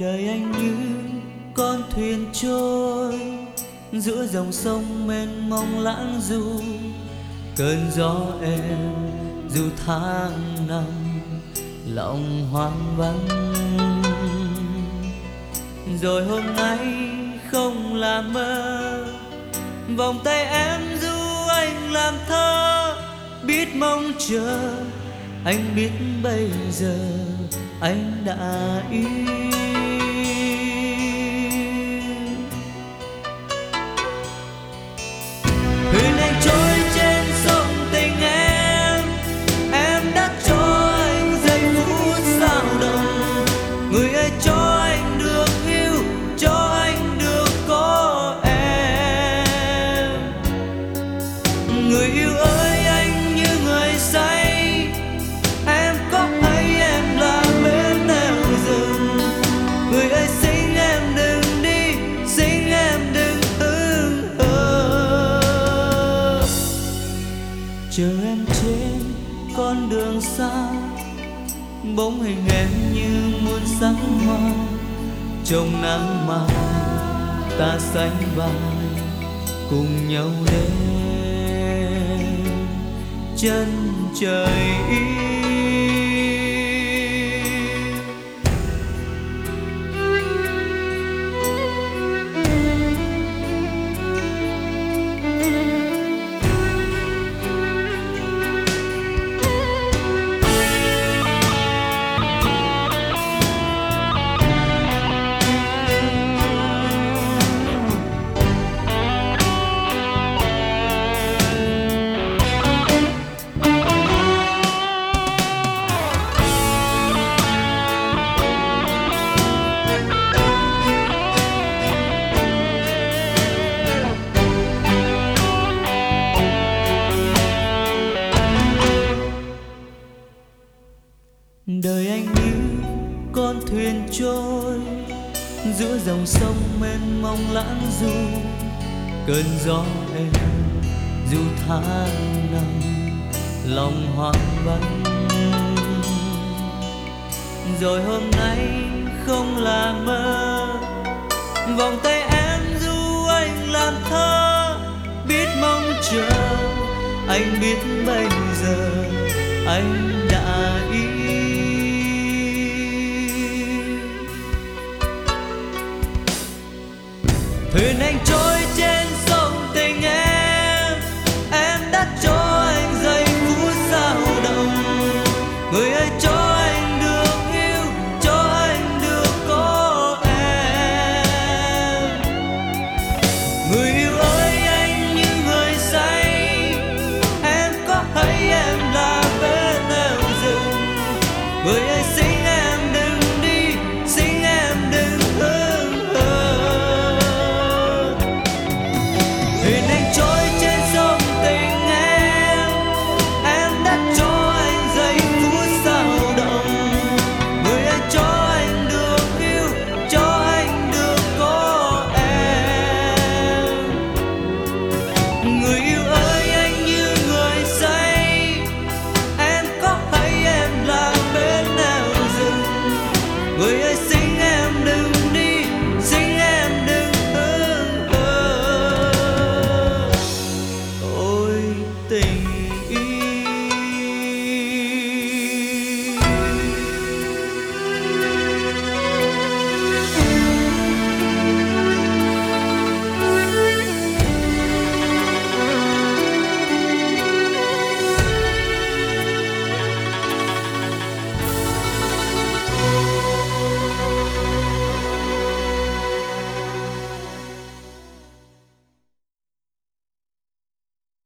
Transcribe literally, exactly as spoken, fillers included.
đời anh như con thuyền trôi giữa dòng sông mênh mông lãng du, cơn gió êm dù tháng năm lòng hoang vắng. Rồi hôm nay không là mơ, vòng tay em du anh làm thơ, biết mong chờ anh biết bây giờ anh đã yêu. Thuyền anh trôi trên sông tình em, em đã cho anh giây phút sao động. Người ơi cho anh được yêu, cho anh được có em. Người yêu ơi anh như người say, em có thấy em là bên nẻo rừng. Người ơi xin em đừng đi, xin em đừng ưng hờ. Chờ em trên con đường xa, bóng hình em như muôn sắc hoa. Trong nắng mai ta sánh vai cùng nhau đến chân trời yêu. Đời anh như con thuyền trôi giữa dòng sông mênh mông lãng du, cơn gió êm dù tháng năm lòng hoang vắng. Rồi hôm nay không là mơ, vòng tay em du anh làm thơ, biết mong chờ anh biết bây giờ anh đã yêu. Thuyền anh